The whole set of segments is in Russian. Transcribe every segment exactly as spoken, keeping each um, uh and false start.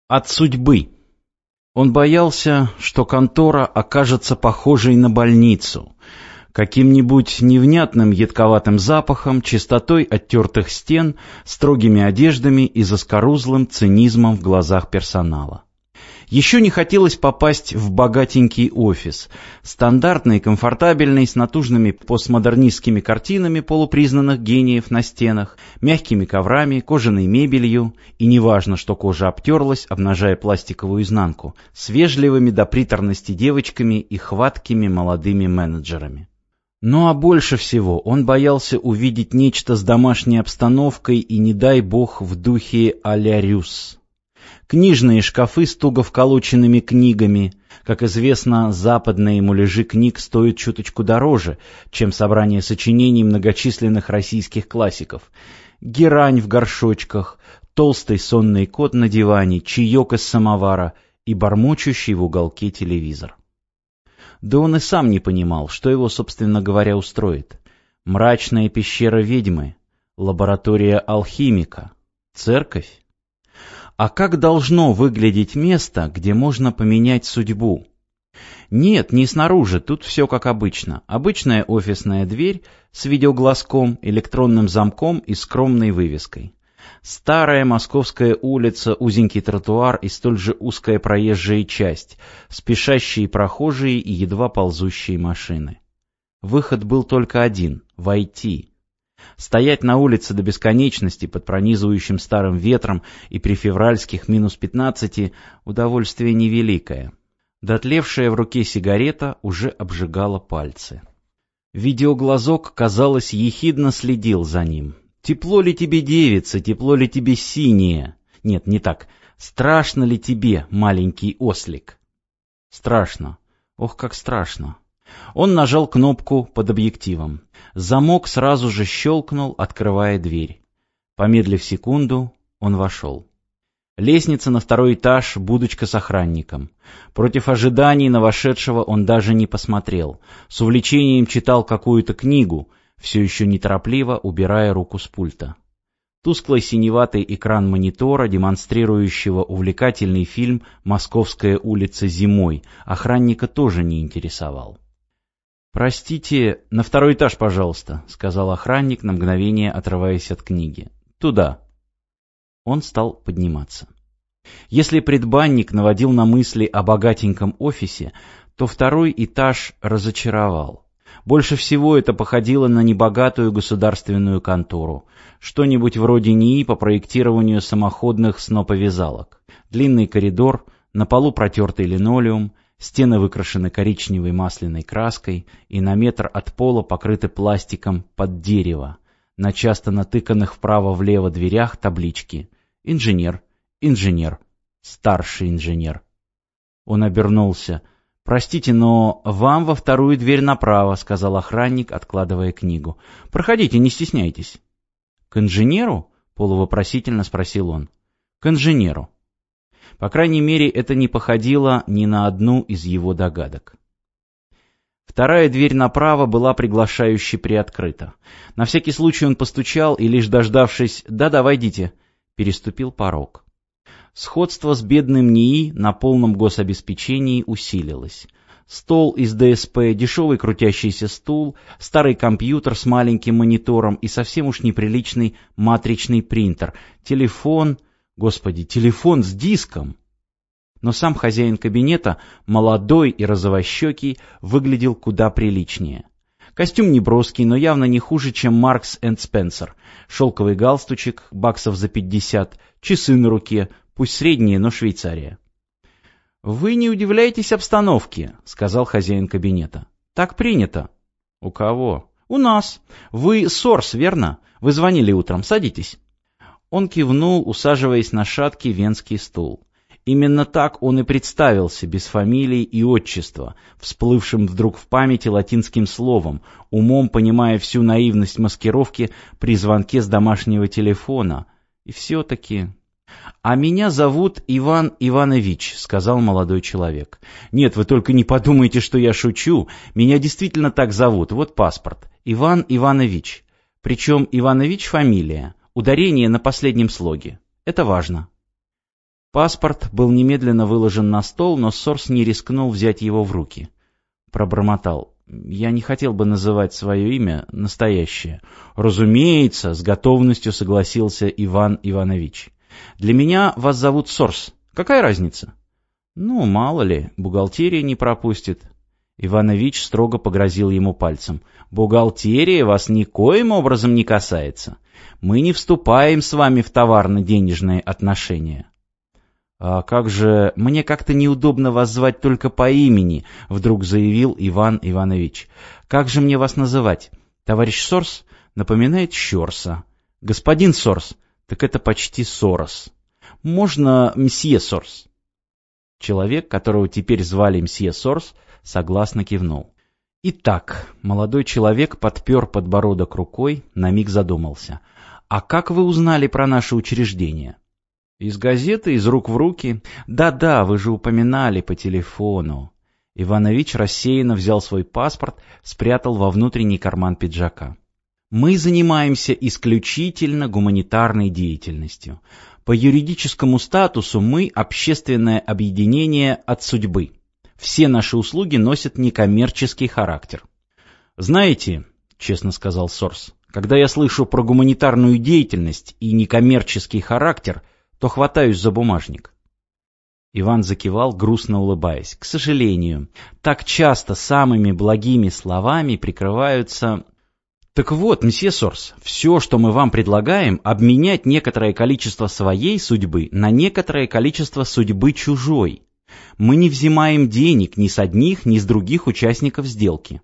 От судьбы. Он боялся, что контора окажется похожей на больницу, каким-нибудь невнятным едковатым запахом, чистотой оттертых стен, строгими одеждами и заскорузлым цинизмом в глазах персонала. Еще не хотелось попасть в богатенький офис, стандартный, комфортабельный, с натужными постмодернистскими картинами полупризнанных гениев на стенах, мягкими коврами, кожаной мебелью, и неважно, что кожа обтерлась, обнажая пластиковую изнанку, с вежливыми до приторности девочками и хваткими молодыми менеджерами. Ну а больше всего он боялся увидеть нечто с домашней обстановкой и, не дай бог, в духе а-ля Рюс. Книжные шкафы с туго вколоченными книгами. Как известно, западные муляжи книг стоят чуточку дороже, чем собрание сочинений многочисленных российских классиков. Герань в горшочках, толстый сонный кот на диване, чаек из самовара и бормочущий в уголке телевизор. Да он и сам не понимал, что его, собственно говоря, устроит. Мрачная пещера ведьмы, лаборатория алхимика, церковь. А как должно выглядеть место, где можно поменять судьбу? Нет, не снаружи, тут все как обычно. Обычная офисная дверь с видеоглазком, электронным замком и скромной вывеской. Старая московская улица, узенький тротуар и столь же узкая проезжая часть, спешащие прохожие и едва ползущие машины. Выход был только один — войти. Стоять на улице до бесконечности под пронизывающим старым ветром и при февральских минус пятнадцати — удовольствие невеликое. Дотлевшая в руке сигарета уже обжигала пальцы. Видеоглазок, казалось, ехидно следил за ним. «Тепло ли тебе, девица, тепло ли тебе, синее?» Нет, не так. «Страшно ли тебе, маленький ослик?» Страшно. Ох, как страшно. Он нажал кнопку под объективом. Замок сразу же щелкнул, открывая дверь. Помедлив секунду, он вошел. Лестница на второй этаж, будочка с охранником. Против ожиданий на вошедшего он даже не посмотрел. С увлечением читал какую-то книгу, все еще неторопливо убирая руку с пульта. Тусклый синеватый экран монитора, демонстрирующего увлекательный фильм «Московская улица зимой», охранника тоже не интересовал. «Простите, на второй этаж, пожалуйста», — сказал охранник, на мгновение отрываясь от книги. «Туда». Он стал подниматься. Если предбанник наводил на мысли о богатеньком офисе, то второй этаж разочаровал. Больше всего это походило на небогатую государственную контору, что-нибудь вроде НИИ по проектированию самоходных сноповязалок. Длинный коридор, на полу протертый линолеум, стены выкрашены коричневой масляной краской и на метр от пола покрыты пластиком под дерево. На часто натыканных вправо-влево дверях таблички «Инженер», «Инженер», «Старший инженер». Он обернулся. «Простите, но вам во вторую дверь направо», — сказал охранник, откладывая книгу. «Проходите, не стесняйтесь». «К инженеру?» — полувопросительно спросил он. «К инженеру». По крайней мере, это не походило ни на одну из его догадок. Вторая дверь направо была приглашающе приоткрыта. На всякий случай он постучал и, лишь дождавшись «да-да, войдите», переступил порог. Сходство с бедным НИИ на полном гособеспечении усилилось. Стол из ДСП, дешевый крутящийся стул, старый компьютер с маленьким монитором и совсем уж неприличный матричный принтер, телефон, господи, телефон с диском. Но сам хозяин кабинета, молодой и розовощекий, выглядел куда приличнее. Костюм неброский, но явно не хуже, чем Маркс энд Спенсер. Шелковый галстучек, баксов за пятьдесят, часы на руке, пусть средние, но Швейцария. «Вы не удивляетесь обстановке», — сказал хозяин кабинета. «Так принято». «У кого?» «У нас. Вы Сорс, верно? Вы звонили утром. Садитесь». Он кивнул, усаживаясь на шаткий венский стул. Именно так он и представился, без фамилии и отчества, всплывшим вдруг в памяти латинским словом, умом понимая всю наивность маскировки при звонке с домашнего телефона. И все-таки... «А меня зовут Иван Иванович», — сказал молодой человек. «Нет, вы только не подумайте, что я шучу. Меня действительно так зовут. Вот паспорт. Иван Иванович. Причем Иванович фамилия. Ударение на последнем слоге. Это важно». Паспорт был немедленно выложен на стол, но Сорс не рискнул взять его в руки. Пробормотал: «Я не хотел бы называть свое имя настоящее». «Разумеется», — с готовностью согласился Иван Иванович. «Для меня вас зовут Сорс. Какая разница?» «Ну, мало ли, бухгалтерия не пропустит». Иванович строго погрозил ему пальцем. «Бухгалтерия вас никоим образом не касается. Мы не вступаем с вами в товарно-денежные отношения». «А как же... Мне как-то неудобно вас звать только по имени», — вдруг заявил Иван Иванович. «Как же мне вас называть? Товарищ Сорс напоминает Щорса. Господин Сорс, так это почти Сорос. Можно мсье Сорс?» Человек, которого теперь звали мсье Сорс, согласно кивнул. «Итак», — молодой человек подпер подбородок рукой, на миг задумался. «А как вы узнали про наше учреждение?» «Из газеты, из рук в руки. Да-да, вы же упоминали по телефону». Иванович рассеянно взял свой паспорт, спрятал во внутренний карман пиджака. «Мы занимаемся исключительно гуманитарной деятельностью. По юридическому статусу мы общественное объединение от судьбы. Все наши услуги носят некоммерческий характер». «Знаете, — честно сказал Сорс, — когда я слышу про гуманитарную деятельность и некоммерческий характер, то хватаюсь за бумажник». Иван закивал, грустно улыбаясь. «К сожалению, так часто самыми благими словами прикрываются...» «Так вот, месье Сорс, все, что мы вам предлагаем, обменять некоторое количество своей судьбы на некоторое количество судьбы чужой. Мы не взимаем денег ни с одних, ни с других участников сделки».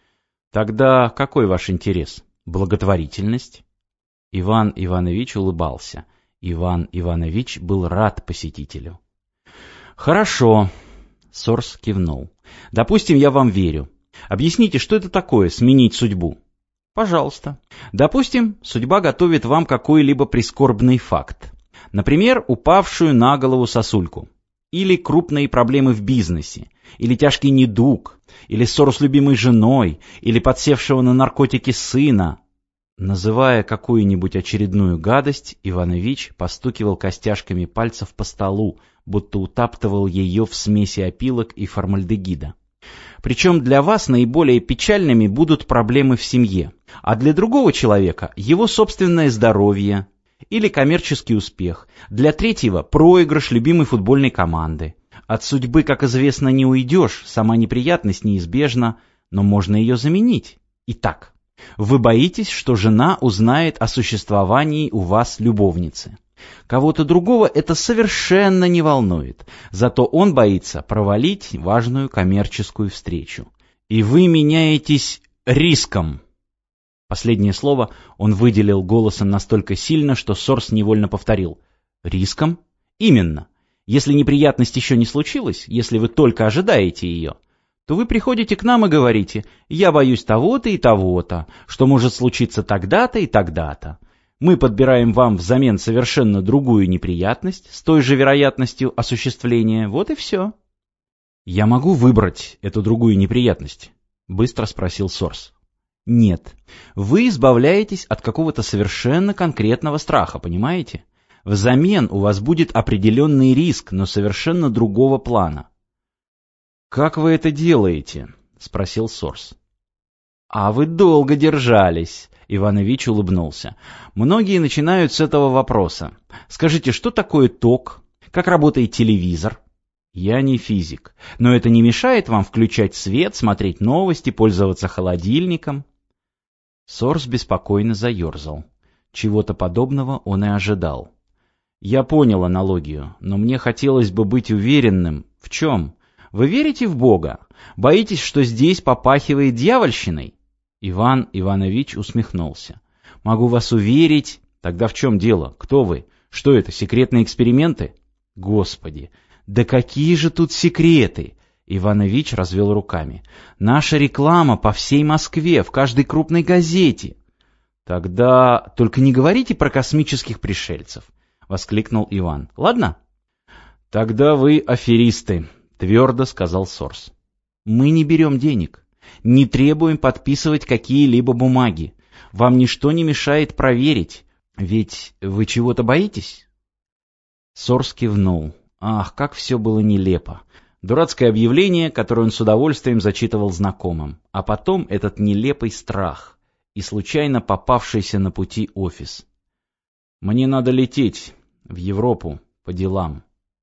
«Тогда какой ваш интерес? Благотворительность?» Иван Иванович улыбался. Иван Иванович был рад посетителю. «Хорошо», — Сорс кивнул. «Допустим, я вам верю. Объясните, что это такое — сменить судьбу?» «Пожалуйста. Допустим, судьба готовит вам какой-либо прискорбный факт. Например, упавшую на голову сосульку. Или крупные проблемы в бизнесе. Или тяжкий недуг. Или ссору с любимой женой. Или подсевшего на наркотики сына». Называя какую-нибудь очередную гадость, Иванович постукивал костяшками пальцев по столу, будто утаптывал ее в смеси опилок и формальдегида. Причем для вас наиболее печальными будут проблемы в семье, а для другого человека его собственное здоровье или коммерческий успех, для третьего проигрыш любимой футбольной команды. От судьбы, как известно, не уйдешь, сама неприятность неизбежна, но можно ее заменить. Итак, вы боитесь, что жена узнает о существовании у вас любовницы. Кого-то другого это совершенно не волнует, зато он боится провалить важную коммерческую встречу. И вы меняетесь риском. Последнее слово он выделил голосом настолько сильно, что Сорс невольно повторил. «Риском? Именно. Если неприятность еще не случилась, если вы только ожидаете ее, то вы приходите к нам и говорите: я боюсь того-то и того-то, что может случиться тогда-то и тогда-то. Мы подбираем вам взамен совершенно другую неприятность с той же вероятностью осуществления, вот и все». «Я могу выбрать эту другую неприятность?» — быстро спросил Сорс. «Нет. Вы избавляетесь от какого-то совершенно конкретного страха, понимаете? Взамен у вас будет определенный риск, но совершенно другого плана». «Как вы это делаете?» — спросил Сорс. «А вы долго держались», — Иванович улыбнулся. «Многие начинают с этого вопроса. Скажите, что такое ток? Как работает телевизор?» «Я не физик, но это не мешает вам включать свет, смотреть новости, пользоваться холодильником?» Сорс беспокойно заерзал. Чего-то подобного он и ожидал. «Я понял аналогию, но мне хотелось бы быть уверенным. В чем? Вы верите в Бога? Боитесь, что здесь попахивает дьявольщиной?» Иван Иванович усмехнулся. «Могу вас уверить...» «Тогда в чем дело? Кто вы? Что это, секретные эксперименты?» «Господи, да какие же тут секреты!» Иванович развел руками. «Наша реклама по всей Москве, в каждой крупной газете». «Тогда только не говорите про космических пришельцев», — воскликнул Иван. «Ладно?» «Тогда вы аферисты», — твердо сказал Сорс. «Мы не берем денег, не требуем подписывать какие-либо бумаги. Вам ничто не мешает проверить. Ведь вы чего-то боитесь?» Сорс кивнул. Ах, как все было нелепо. Дурацкое объявление, которое он с удовольствием зачитывал знакомым, а потом этот нелепый страх и случайно попавшийся на пути офис. «Мне надо лететь в Европу по делам».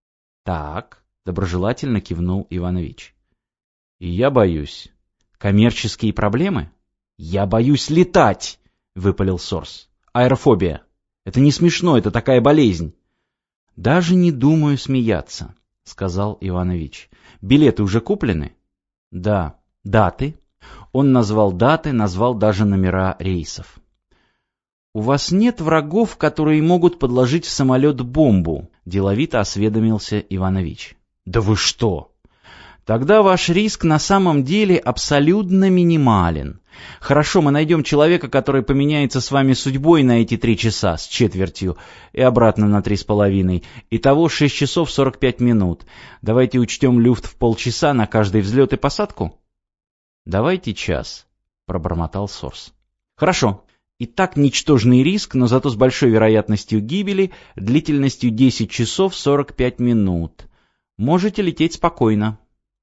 «Так», — доброжелательно кивнул Иванович. «И я боюсь». «Коммерческие проблемы?» «Я боюсь летать», — выпалил Сорс. «Аэрофобия. Это не смешно, это такая болезнь». «Даже не думаю смеяться», — сказал Иванович. «Билеты уже куплены?» «Да». «Даты?» Он назвал даты, назвал даже номера рейсов. «У вас нет врагов, которые могут подложить в самолет бомбу?» — деловито осведомился Иванович. «Да вы что!» «Тогда ваш риск на самом деле абсолютно минимален. Хорошо, мы найдем человека, который поменяется с вами судьбой на эти три часа с четвертью и обратно на три с половиной. Итого шесть часов сорок пять минут. Давайте учтем люфт в полчаса на каждый взлет и посадку?» «Давайте час», — пробормотал Сорс. «Хорошо. Итак, ничтожный риск, но зато с большой вероятностью гибели, длительностью десять часов сорок пять минут. Можете лететь спокойно».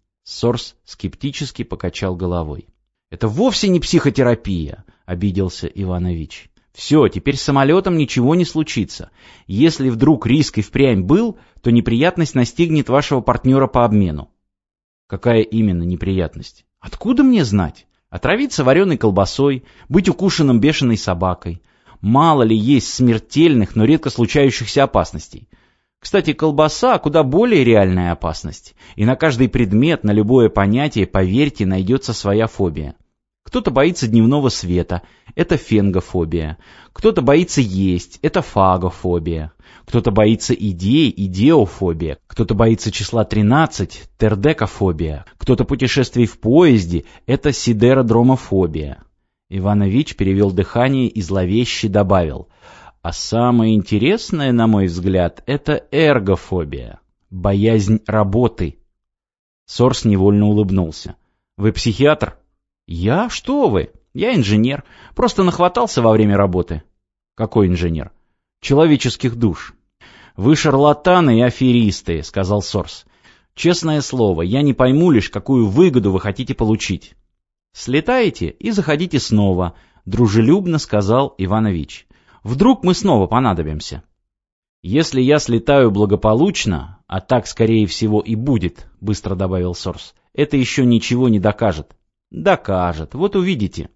Сорс скептически покачал головой. «Это вовсе не психотерапия», — обиделся Иванович. «Все, теперь с самолетом ничего не случится. Если вдруг риск и впрямь был, то неприятность настигнет вашего партнера по обмену». «Какая именно неприятность?» «Откуда мне знать? Отравиться вареной колбасой, быть укушенным бешеной собакой. Мало ли есть смертельных, но редко случающихся опасностей. Кстати, колбаса — куда более реальная опасность. И на каждый предмет, на любое понятие, поверьте, найдется своя фобия. Кто-то боится дневного света — это фенгофобия. Кто-то боится есть — это фагофобия. Кто-то боится идей — идеофобия. Кто-то боится числа тринадцать — тердекофобия. Кто-то путешествий в поезде — это сидеродромофобия». Иванович перевел дыхание и зловеще добавил: «А самое интересное, на мой взгляд, это эргофобия, боязнь работы». Сорс невольно улыбнулся. «Вы психиатр?» «Я? Что вы? Я инженер. Просто нахватался во время работы». «Какой инженер?» «Человеческих душ». «Вы шарлатаны и аферисты», — сказал Сорс. «Честное слово, я не пойму лишь, какую выгоду вы хотите получить». «Слетаете и заходите снова», — дружелюбно сказал Иванович. «Вдруг мы снова понадобимся». «Если я слетаю благополучно, а так, скорее всего, и будет», — быстро добавил Сорс, — «это еще ничего не докажет». «Докажет, вот увидите».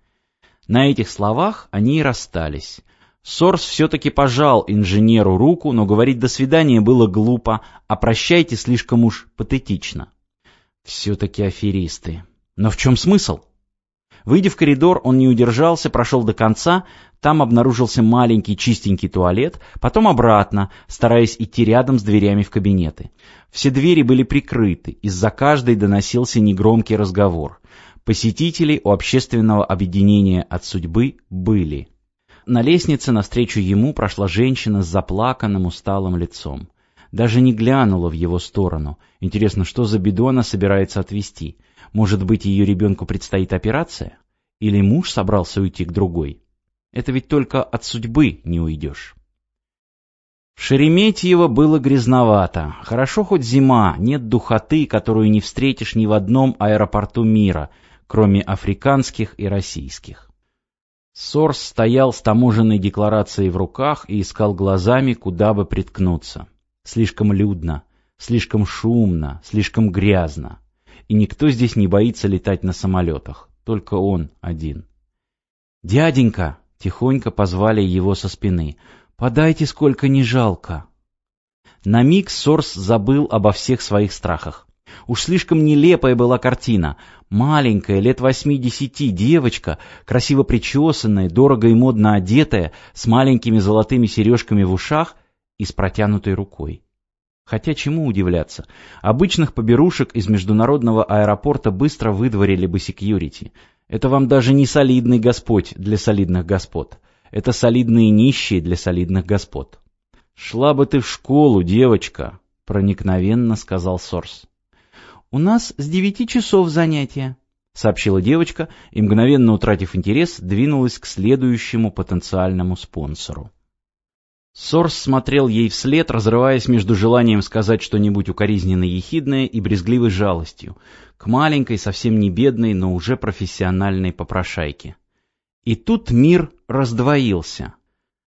На этих словах они и расстались. Сорс все-таки пожал инженеру руку, но говорить «до свидания» было глупо, а «прощайте» слишком уж патетично. Все-таки аферисты. Но в чем смысл? Выйдя в коридор, он не удержался, прошел до конца, там обнаружился маленький чистенький туалет, потом обратно, стараясь идти рядом с дверями в кабинеты. Все двери были прикрыты, из-за каждой доносился негромкий разговор. Посетители у общественного объединения «От судьбы» были. На лестнице навстречу ему прошла женщина с заплаканным усталым лицом. Даже не глянула в его сторону. Интересно, что за беду она собирается отвезти? Может быть, ее ребенку предстоит операция? Или муж собрался уйти к другой? Это ведь только от судьбы не уйдешь. В Шереметьево было грязновато. Хорошо хоть зима, нет духоты, которую не встретишь ни в одном аэропорту мира, кроме африканских и российских. Сорс стоял с таможенной декларацией в руках и искал глазами, куда бы приткнуться. Слишком людно, слишком шумно, слишком грязно. И никто здесь не боится летать на самолетах, только он один. «Дяденька!» — тихонько позвали его со спины. «Подайте, сколько не жалко!» На миг Сорс забыл обо всех своих страхах. Уж слишком нелепая была картина. Маленькая, лет восьми-десяти, девочка, красиво причесанная, дорого и модно одетая, с маленькими золотыми сережками в ушах и с протянутой рукой. Хотя чему удивляться? Обычных поберушек из международного аэропорта быстро выдворили бы секьюрити. Это вам даже не солидный господь для солидных господ. Это солидные нищие для солидных господ. «Шла бы ты в школу, девочка», — проникновенно сказал Сорс. «У нас с девяти часов занятия», — сообщила девочка и, мгновенно утратив интерес, двинулась к следующему потенциальному спонсору. Сорс смотрел ей вслед, разрываясь между желанием сказать что-нибудь укоризненно-ехидное и брезгливой жалостью к маленькой, совсем не бедной, но уже профессиональной попрошайке. И тут мир раздвоился.